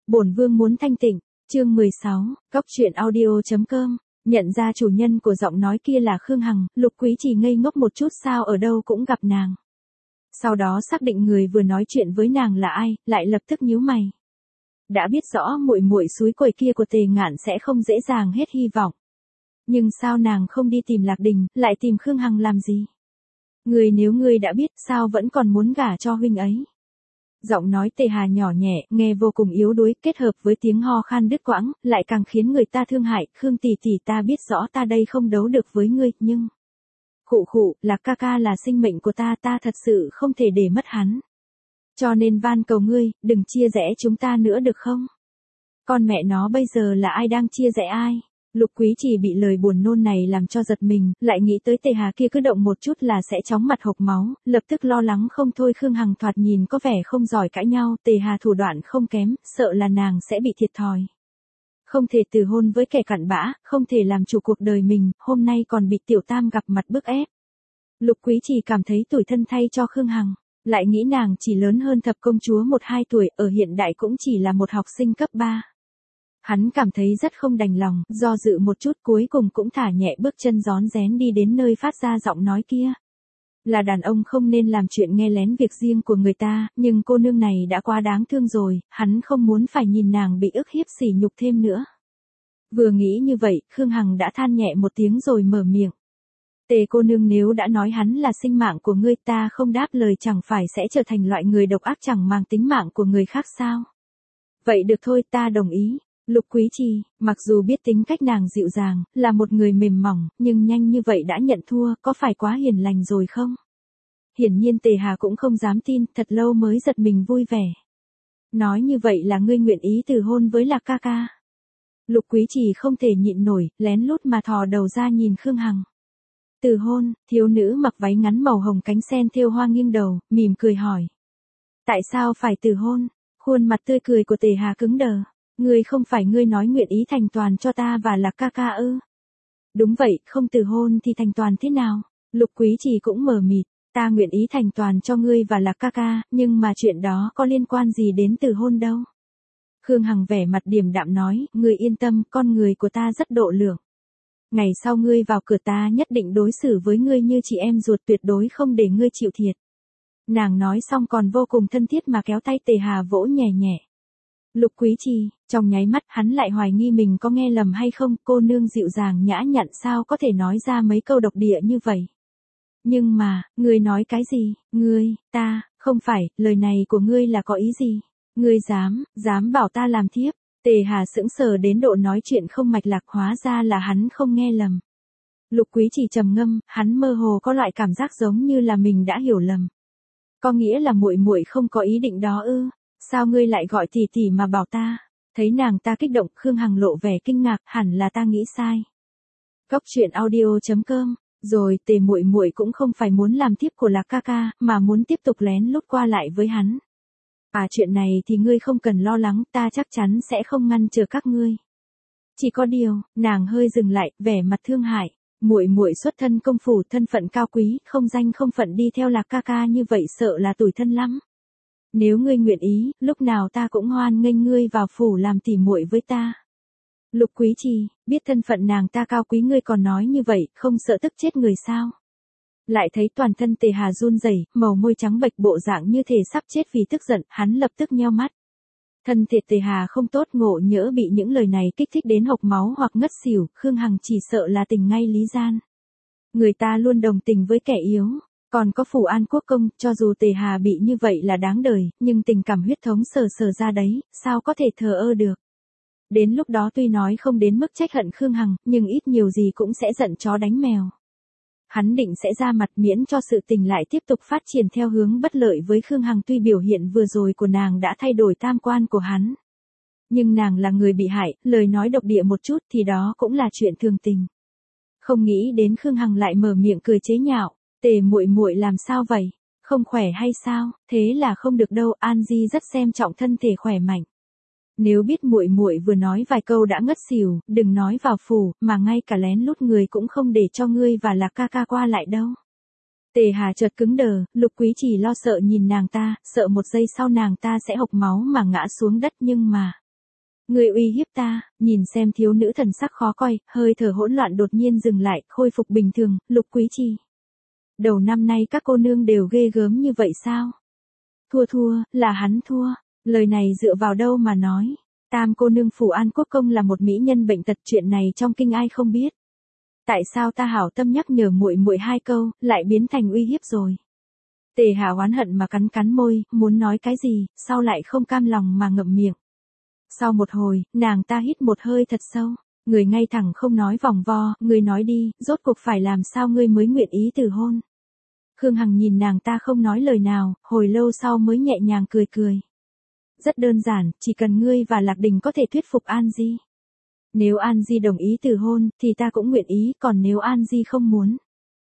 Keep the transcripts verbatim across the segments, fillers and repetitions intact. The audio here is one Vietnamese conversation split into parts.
Bổn vương muốn thanh tịnh, chương mười sáu, Cóc truyện audio chấm com. Nhận ra chủ nhân của giọng nói kia là Khương Hằng, Lục Quý Trì ngây ngốc một chút, sao ở đâu cũng gặp nàng. Sau đó xác định người vừa nói chuyện với nàng là ai, lại lập tức nhíu mày. Đã biết rõ muội muội suối quẩy kia của Tề Ngạn sẽ không dễ dàng hết hy vọng. Nhưng sao nàng không đi tìm Lạc Đình, lại tìm Khương Hằng làm gì? Người nếu ngươi đã biết, sao vẫn còn muốn gả cho huynh ấy? Giọng nói Tề Hà nhỏ nhẹ, nghe vô cùng yếu đuối, kết hợp với tiếng ho khan đứt quãng, lại càng khiến người ta thương hại. Khương tỷ tỷ, ta biết rõ ta đây không đấu được với ngươi, nhưng... Khụ khụ, Lạc ca ca là sinh mệnh của ta, ta thật sự không thể để mất hắn. Cho nên van cầu ngươi, đừng chia rẽ chúng ta nữa được không? Con mẹ nó bây giờ là ai đang chia rẽ ai? Lục Quý Trì bị lời buồn nôn này làm cho giật mình, lại nghĩ tới Tề Hà kia cứ động một chút là sẽ chóng mặt hộc máu, lập tức lo lắng không thôi. Khương Hằng thoạt nhìn có vẻ không giỏi cãi nhau, Tề Hà thủ đoạn không kém, sợ là nàng sẽ bị thiệt thòi. Không thể từ hôn với kẻ cặn bã, không thể làm chủ cuộc đời mình, hôm nay còn bị tiểu tam gặp mặt bức ép. Lục Quý Trì cảm thấy tủi thân thay cho Khương Hằng, lại nghĩ nàng chỉ lớn hơn thập công chúa một hai tuổi, ở hiện đại cũng chỉ là một học sinh cấp ba. Hắn cảm thấy rất không đành lòng, do dự một chút cuối cùng cũng thả nhẹ bước chân rón rén đi đến nơi phát ra giọng nói kia. Là đàn ông không nên làm chuyện nghe lén việc riêng của người ta, nhưng cô nương này đã quá đáng thương rồi, hắn không muốn phải nhìn nàng bị ức hiếp sỉ nhục thêm nữa. Vừa nghĩ như vậy, Khương Hằng đã than nhẹ một tiếng rồi mở miệng. Tề cô nương, nếu đã nói hắn là sinh mạng của ngươi, ta không đáp lời chẳng phải sẽ trở thành loại người độc ác chẳng mang tính mạng của người khác sao? Vậy được thôi, ta đồng ý. Lục Quý Trì, mặc dù biết tính cách nàng dịu dàng, là một người mềm mỏng, nhưng nhanh như vậy đã nhận thua, có phải quá hiền lành rồi không? Hiển nhiên Tề Hà cũng không dám tin, thật lâu mới giật mình vui vẻ. Nói như vậy là ngươi nguyện ý từ hôn với Lạc ca ca. Lục Quý Trì không thể nhịn nổi, lén lút mà thò đầu ra nhìn Khương Hằng. Từ hôn? Thiếu nữ mặc váy ngắn màu hồng cánh sen thêu hoa nghiêng đầu, mỉm cười hỏi. Tại sao phải từ hôn? Khuôn mặt tươi cười của Tề Hà cứng đờ. Ngươi không phải ngươi nói nguyện ý thành toàn cho ta và Lạc ca ca ư? Đúng vậy, không từ hôn thì thành toàn thế nào? Lục Quý Trì cũng mờ mịt, ta nguyện ý thành toàn cho ngươi và Lạc ca ca, nhưng mà chuyện đó có liên quan gì đến từ hôn đâu? Khương Hằng vẻ mặt điềm đạm nói, ngươi yên tâm, con người của ta rất độ lượng. Ngày sau ngươi vào cửa ta nhất định đối xử với ngươi như chị em ruột, tuyệt đối không để ngươi chịu thiệt. Nàng nói xong còn vô cùng thân thiết mà kéo tay Tề Hà vỗ nhẹ nhẹ. Lục Quý Trì, trong nháy mắt hắn lại hoài nghi mình có nghe lầm hay không, cô nương dịu dàng nhã nhặn sao có thể nói ra mấy câu độc địa như vậy. Nhưng mà, ngươi nói cái gì, ngươi, ta, không phải, lời này của ngươi là có ý gì? Ngươi dám, dám bảo ta làm thiếp? Tề Hà sững sờ đến độ nói chuyện không mạch lạc, hóa ra là hắn không nghe lầm. Lục Quý Trì trầm ngâm, hắn mơ hồ có loại cảm giác giống như là mình đã hiểu lầm. Có nghĩa là muội muội không có ý định đó ư? Sao ngươi lại gọi tỷ tỷ mà bảo ta? Thấy nàng ta kích động, Khương Hằng lộ vẻ kinh ngạc, hẳn là ta nghĩ sai. Cóc truyện audio chấm com. Rồi, Tề muội muội cũng không phải muốn làm thiếp của Lạc ca ca, mà muốn tiếp tục lén lút qua lại với hắn. À, chuyện này thì ngươi không cần lo lắng, ta chắc chắn sẽ không ngăn trở các ngươi. Chỉ có điều, nàng hơi dừng lại, vẻ mặt thương hại. Muội muội xuất thân công phủ, thân phận cao quý, không danh không phận đi theo Lạc ca ca như vậy sợ là tủi thân lắm. Nếu ngươi nguyện ý, lúc nào ta cũng hoan nghênh ngươi vào phủ làm tỉ muội với ta. Lục Quý Trì, biết thân phận nàng ta cao quý, ngươi còn nói như vậy, không sợ tức chết người sao? Lại thấy toàn thân Tề Hà run rẩy, màu môi trắng bệch, bộ dạng như thể sắp chết vì tức giận, hắn lập tức nheo mắt. Thân thể Tề Hà không tốt, ngộ nhỡ bị những lời này kích thích đến hộc máu hoặc ngất xỉu, Khương Hằng chỉ sợ là tình ngay lý gian. Người ta luôn đồng tình với kẻ yếu. Còn có Phủ An Quốc công, cho dù Tề Hà bị như vậy là đáng đời, nhưng tình cảm huyết thống sờ sờ ra đấy, sao có thể thờ ơ được. Đến lúc đó tuy nói không đến mức trách hận Khương Hằng, nhưng ít nhiều gì cũng sẽ giận chó đánh mèo. Hắn định sẽ ra mặt miễn cho sự tình lại tiếp tục phát triển theo hướng bất lợi với Khương Hằng. Tuy biểu hiện vừa rồi của nàng đã thay đổi tam quan của hắn, nhưng nàng là người bị hại, lời nói độc địa một chút thì đó cũng là chuyện thường tình. Không nghĩ đến Khương Hằng lại mở miệng cười chế nhạo. Tề muội muội làm sao vậy? Không khỏe hay sao? Thế là không được đâu, An Di rất xem trọng thân thể khỏe mạnh. Nếu biết muội muội vừa nói vài câu đã ngất xỉu, đừng nói vào phủ, mà ngay cả lén lút người cũng không để cho ngươi và Lạc ca ca qua lại đâu. Tề Hà chợt cứng đờ, Lục Quý Trì lo sợ nhìn nàng ta, sợ một giây sau nàng ta sẽ hộc máu mà ngã xuống đất, nhưng mà Ngươi uy hiếp ta, nhìn xem thiếu nữ thần sắc khó coi, hơi thở hỗn loạn đột nhiên dừng lại, khôi phục bình thường, Lục Quý Trì. Đầu năm nay các cô nương đều ghê gớm như vậy sao? Thua thua, là hắn thua, lời này dựa vào đâu mà nói? Tam cô nương Phủ An Quốc Công là một mỹ nhân bệnh tật, chuyện này trong kinh ai không biết. Tại sao ta hảo tâm nhắc nhở muội muội hai câu, lại biến thành uy hiếp rồi? Tề Hà oán hận mà cắn cắn môi, muốn nói cái gì, sau lại không cam lòng mà ngậm miệng. Sau một hồi, nàng ta hít một hơi thật sâu, người ngay thẳng không nói vòng vo, người nói đi, rốt cuộc phải làm sao ngươi mới nguyện ý từ hôn. Khương Hằng nhìn nàng ta không nói lời nào, hồi lâu sau mới nhẹ nhàng cười cười. Rất đơn giản, chỉ cần ngươi và Lạc Đình có thể thuyết phục An Di. Nếu An Di đồng ý từ hôn, thì ta cũng nguyện ý, còn nếu An Di không muốn.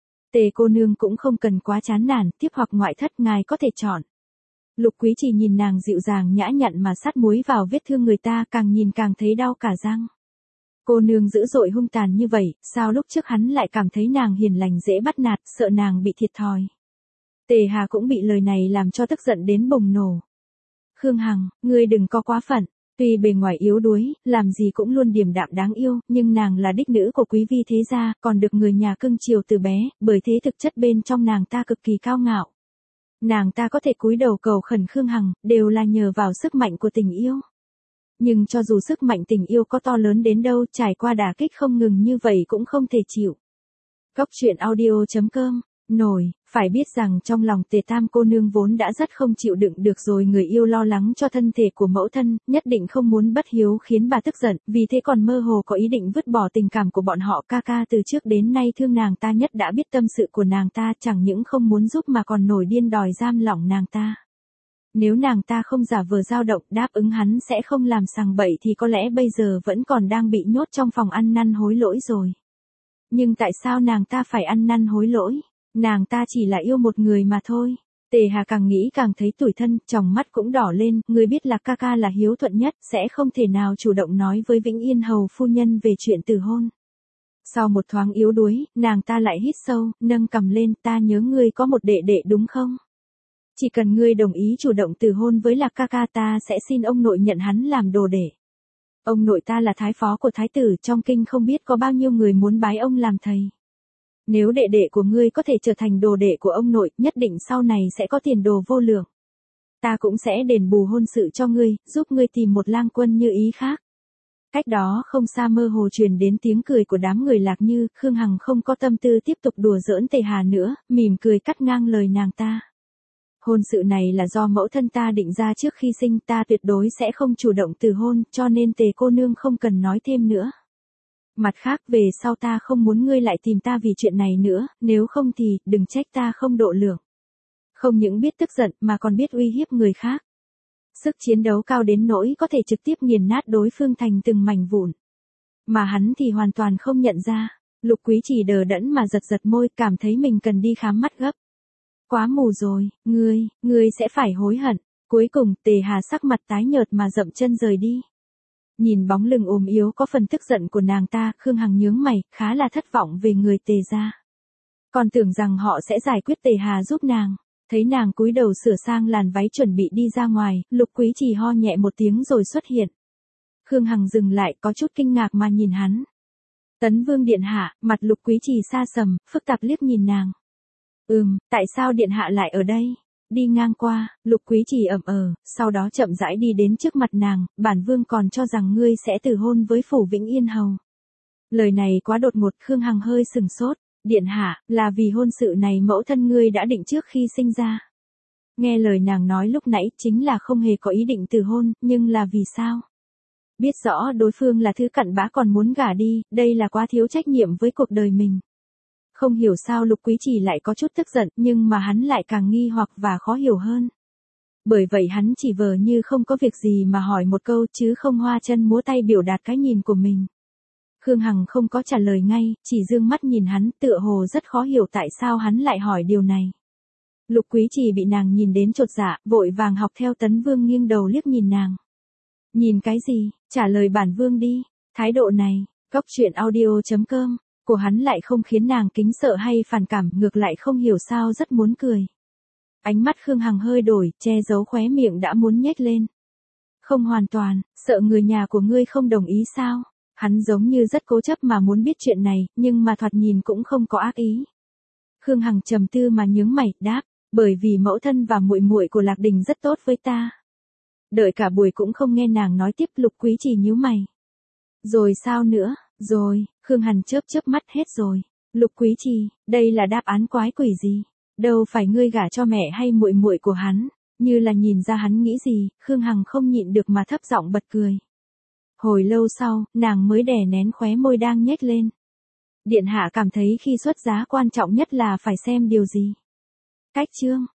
Tề cô nương cũng không cần quá chán nản, tiếp hoặc ngoại thất ngài có thể chọn. Lục Quý Trì nhìn nàng dịu dàng nhã nhặn mà sát muối vào vết thương người ta, càng nhìn càng thấy đau cả răng. Cô nương dữ dội hung tàn như vậy, sao lúc trước hắn lại cảm thấy nàng hiền lành dễ bắt nạt, sợ nàng bị thiệt thòi. Tề Hà cũng bị lời này làm cho tức giận đến bùng nổ. Khương Hằng, ngươi đừng có quá phận, tuy bề ngoài yếu đuối, làm gì cũng luôn điềm đạm đáng yêu, nhưng nàng là đích nữ của quý vi thế gia, còn được người nhà cưng chiều từ bé, bởi thế thực chất bên trong nàng ta cực kỳ cao ngạo. Nàng ta có thể cúi đầu cầu khẩn Khương Hằng, đều là nhờ vào sức mạnh của tình yêu. Nhưng cho dù sức mạnh tình yêu có to lớn đến đâu, trải qua đả kích không ngừng như vậy cũng không thể chịu. Góc truyện audio chấm com, nổi, phải biết rằng trong lòng Tề Tam cô nương vốn đã rất không chịu đựng được rồi, người yêu lo lắng cho thân thể của mẫu thân, nhất định không muốn bất hiếu khiến bà tức giận, vì thế còn mơ hồ có ý định vứt bỏ tình cảm của bọn họ. Ca ca từ trước đến nay thương nàng ta nhất đã biết tâm sự của nàng ta, chẳng những không muốn giúp mà còn nổi điên đòi giam lỏng nàng ta. Nếu nàng ta không giả vờ dao động đáp ứng hắn sẽ không làm sằng bậy thì có lẽ bây giờ vẫn còn đang bị nhốt trong phòng ăn năn hối lỗi rồi. Nhưng tại sao nàng ta phải ăn năn hối lỗi? Nàng ta chỉ là yêu một người mà thôi. Tề Hà càng nghĩ càng thấy tủi thân, tròng mắt cũng đỏ lên, người biết là ca ca là hiếu thuận nhất, sẽ không thể nào chủ động nói với Vĩnh Yên hầu phu nhân về chuyện từ hôn. Sau một thoáng yếu đuối, nàng ta lại hít sâu, nâng cằm lên, ta nhớ ngươi có một đệ đệ đúng không? Chỉ cần ngươi đồng ý chủ động từ hôn với Lạc ca ca, ta sẽ xin ông nội nhận hắn làm đồ đệ. Ông nội ta là thái phó của thái tử, trong kinh không biết có bao nhiêu người muốn bái ông làm thầy. Nếu đệ đệ của ngươi có thể trở thành đồ đệ của ông nội, nhất định sau này sẽ có tiền đồ vô lượng. Ta cũng sẽ đền bù hôn sự cho ngươi, giúp ngươi tìm một lang quân như ý khác. Cách đó không xa mơ hồ truyền đến tiếng cười của đám người Lạc Như, Khương Hằng không có tâm tư tiếp tục đùa giỡn Tề Hà nữa, mỉm cười cắt ngang lời nàng ta. Hôn sự này là do mẫu thân ta định ra trước khi sinh, ta tuyệt đối sẽ không chủ động từ hôn, cho nên Tề cô nương không cần nói thêm nữa. Mặt khác về sau ta không muốn ngươi lại tìm ta vì chuyện này nữa, nếu không thì, đừng trách ta không độ lượng. Không những biết tức giận mà còn biết uy hiếp người khác. Sức chiến đấu cao đến nỗi có thể trực tiếp nghiền nát đối phương thành từng mảnh vụn. Mà hắn thì hoàn toàn không nhận ra. Lục Quý Trì đờ đẫn mà giật giật môi, cảm thấy mình cần đi khám mắt gấp. Quá mù rồi, ngươi, ngươi sẽ phải hối hận. Cuối cùng Tề Hà sắc mặt tái nhợt mà dậm chân rời đi. Nhìn bóng lưng ốm yếu có phần tức giận của nàng ta, Khương Hằng nhướng mày, khá là thất vọng về người Tề gia. Còn tưởng rằng họ sẽ giải quyết Tề Hà giúp nàng. Thấy nàng cúi đầu sửa sang làn váy chuẩn bị đi ra ngoài, Lục Quý Trì ho nhẹ một tiếng rồi xuất hiện. Khương Hằng dừng lại, có chút kinh ngạc mà nhìn hắn. Tấn Vương điện hạ, mặt Lục Quý Trì xa sầm, phức tạp liếc nhìn nàng. Ừm, tại sao điện hạ lại ở đây? Đi ngang qua, Lục Quý Trì ậm ờ, sau đó chậm rãi đi đến trước mặt nàng, bản vương còn cho rằng ngươi sẽ từ hôn với Phủ Vĩnh Yên hầu. Lời này quá đột ngột, Khương Hằng hơi sừng sốt. Điện hạ, là vì hôn sự này mẫu thân ngươi đã định trước khi sinh ra. Nghe lời nàng nói lúc nãy chính là không hề có ý định từ hôn, nhưng là vì sao? Biết rõ đối phương là thứ cặn bã còn muốn gả đi, đây là quá thiếu trách nhiệm với cuộc đời mình. Không hiểu sao Lục Quý Trì lại có chút tức giận, nhưng mà hắn lại càng nghi hoặc và khó hiểu hơn. Bởi vậy hắn chỉ vờ như không có việc gì mà hỏi một câu chứ không hoa chân múa tay biểu đạt cái nhìn của mình. Khương Hằng không có trả lời ngay, chỉ dương mắt nhìn hắn, tựa hồ rất khó hiểu tại sao hắn lại hỏi điều này. Lục Quý Trì bị nàng nhìn đến chột dạ, vội vàng học theo Tấn Vương nghiêng đầu liếc nhìn nàng. Nhìn cái gì, trả lời bản vương đi. Thái độ này, góc truyện audio chấm com, của hắn lại không khiến nàng kính sợ hay phản cảm, ngược lại không hiểu sao rất muốn cười. Ánh mắt Khương Hằng hơi đổi, che giấu khóe miệng đã muốn nhếch lên. Không hoàn toàn, sợ người nhà của ngươi không đồng ý sao? Hắn giống như rất cố chấp mà muốn biết chuyện này, nhưng mà thoạt nhìn cũng không có ác ý. Khương Hằng trầm tư mà nhướng mày, đáp, bởi vì mẫu thân và muội muội của Lạc Đình rất tốt với ta. Đợi cả buổi cũng không nghe nàng nói tiếp, Lục Quý Trì nhíu mày. Rồi sao nữa? Rồi, Khương Hằng chớp chớp mắt, hết rồi. Lục Quý Trì, đây là đáp án quái quỷ gì? Đâu phải ngươi gả cho mẹ hay muội muội của hắn? Như là nhìn ra hắn nghĩ gì, Khương Hằng không nhịn được mà thấp giọng bật cười. Hồi lâu sau, nàng mới đè nén khóe môi đang nhếch lên. Điện hạ cảm thấy khi xuất giá quan trọng nhất là phải xem điều gì? Cách chương.